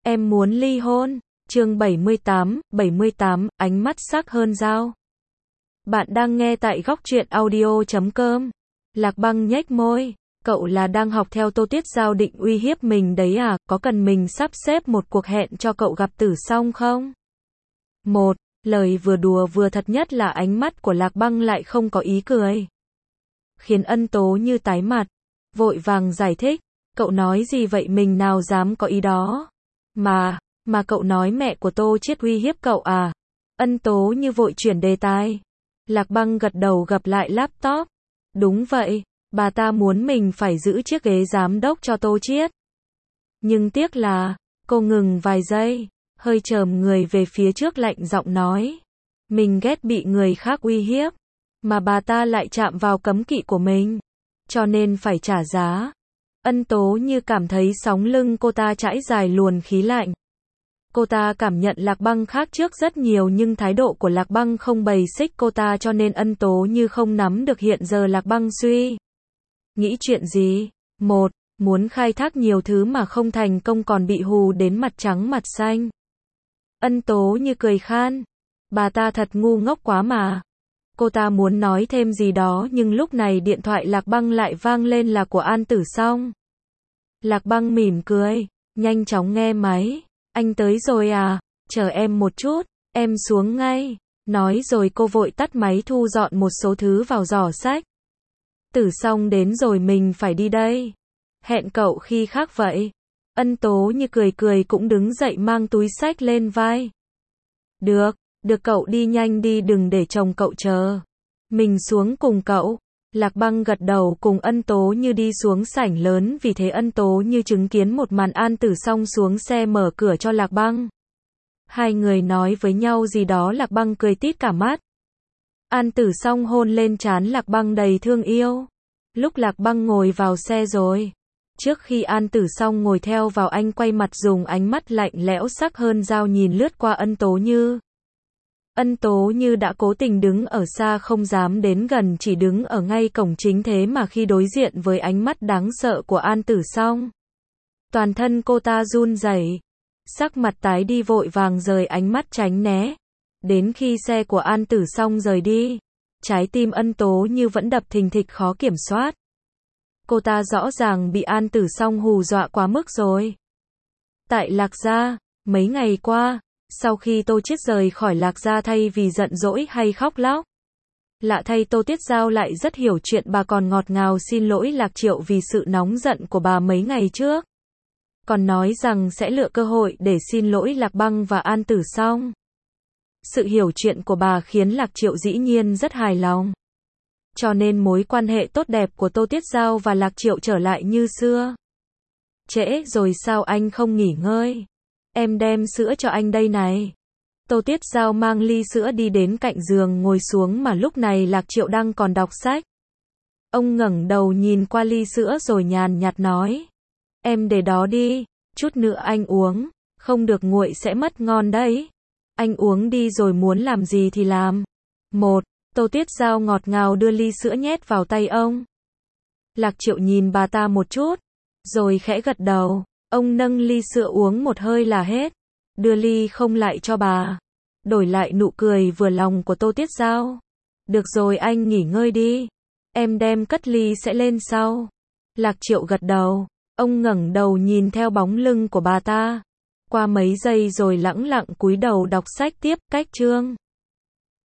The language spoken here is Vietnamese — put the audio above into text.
Em muốn ly hôn. Chương 78, ánh mắt sắc hơn dao. Bạn đang nghe tại góc truyện audio.com. Lạc Băng nhếch môi, cậu là đang học theo Tô Tuyết Giao định uy hiếp mình đấy à, có cần mình sắp xếp một cuộc hẹn cho cậu gặp Tử Song không? Lời vừa đùa vừa thật, nhất là ánh mắt của Lạc Băng lại không có ý cười, khiến Ân Tố Như tái mặt, vội vàng giải thích, cậu nói gì vậy, mình nào dám có ý đó. Mà cậu nói mẹ của Tô Chiết uy hiếp cậu à? Ân Tố Như vội chuyển đề tài. Lạc Băng gật đầu gập lại laptop. Đúng vậy, bà ta muốn mình phải giữ chiếc ghế giám đốc cho Tô Chiết. Nhưng tiếc là, cô ngừng vài giây, hơi chồm người về phía trước lạnh giọng nói. Mình ghét bị người khác uy hiếp, mà bà ta lại chạm vào cấm kỵ của mình, cho nên phải trả giá. Ân Tố Như cảm thấy sóng lưng cô ta trải dài luồn khí lạnh. Cô ta cảm nhận Lạc Băng khác trước rất nhiều, nhưng thái độ của Lạc Băng không bày xích cô ta, cho nên Ân Tố Như không nắm được hiện giờ Lạc Băng suy nghĩ chuyện gì. Muốn khai thác nhiều thứ mà không thành công còn bị hù đến mặt trắng mặt xanh. Ân Tố Như cười khan. Bà ta thật ngu ngốc quá mà. Cô ta muốn nói thêm gì đó, nhưng lúc này điện thoại Lạc Băng lại vang lên, là của An Tử Song. Lạc Băng mỉm cười, nhanh chóng nghe máy. Anh tới rồi à? Chờ em một chút, em xuống ngay. Nói rồi cô vội tắt máy, thu dọn một số thứ vào giỏ sách. Tử Song đến rồi, mình phải đi đây. Hẹn cậu khi khác vậy. Ân Tố Như cười cũng đứng dậy mang túi sách lên vai. Được cậu đi nhanh đi, đừng để chồng cậu chờ. Mình xuống cùng cậu. Lạc Băng gật đầu cùng Ân Tố Như đi xuống sảnh lớn, vì thế Ân Tố Như chứng kiến một màn An Tử Song xuống xe mở cửa cho Lạc Băng. Hai người nói với nhau gì đó, Lạc Băng cười tít cả mắt. An Tử Song hôn lên trán Lạc Băng đầy thương yêu. Lúc Lạc Băng ngồi vào xe rồi, trước khi An Tử Song ngồi theo vào, anh quay mặt dùng ánh mắt lạnh lẽo sắc hơn dao nhìn lướt qua Ân Tố Như. Ân Tố Như đã cố tình đứng ở xa không dám đến gần, chỉ đứng ở ngay cổng chính, thế mà khi đối diện với ánh mắt đáng sợ của An Tử Song, toàn thân cô ta run rẩy, sắc mặt tái đi, vội vàng rời ánh mắt tránh né. Đến khi xe của An Tử Song rời đi, trái tim Ân Tố Như vẫn đập thình thịch khó kiểm soát. Cô ta rõ ràng bị An Tử Song hù dọa quá mức rồi. Tại Lạc Gia, mấy ngày qua, sau khi Tô Chiết rời khỏi Lạc Gia, thay vì giận dỗi hay khóc lóc, lạ thay Tô Tuyết Giao lại rất hiểu chuyện, bà còn ngọt ngào xin lỗi Lạc Triệu vì sự nóng giận của bà mấy ngày trước. Còn nói rằng sẽ lựa cơ hội để xin lỗi Lạc Băng và An Tử Song. Sự hiểu chuyện của bà khiến Lạc Triệu dĩ nhiên rất hài lòng. Cho nên mối quan hệ tốt đẹp của Tô Tuyết Giao và Lạc Triệu trở lại như xưa. Trễ rồi sao anh không nghỉ ngơi? Em đem sữa cho anh đây này. Tô Tuyết Giao mang ly sữa đi đến cạnh giường ngồi xuống, mà lúc này Lạc Triệu đang còn đọc sách. Ông ngẩng đầu nhìn qua ly sữa rồi nhàn nhạt nói. Em để đó đi, chút nữa anh uống, không được nguội sẽ mất ngon đấy. Anh uống đi rồi muốn làm gì thì làm. Tô Tuyết Giao ngọt ngào đưa ly sữa nhét vào tay ông. Lạc Triệu nhìn bà ta một chút, rồi khẽ gật đầu. Ông nâng ly sữa uống một hơi là hết, đưa ly không lại cho bà, đổi lại nụ cười vừa lòng của Tô Tuyết Giao. Được rồi, anh nghỉ ngơi đi, em đem cất ly sẽ lên sau. Lạc Triệu gật đầu, ông ngẩng đầu nhìn theo bóng lưng của bà ta. Qua mấy giây rồi lẳng lặng cúi đầu đọc sách tiếp. Cách chương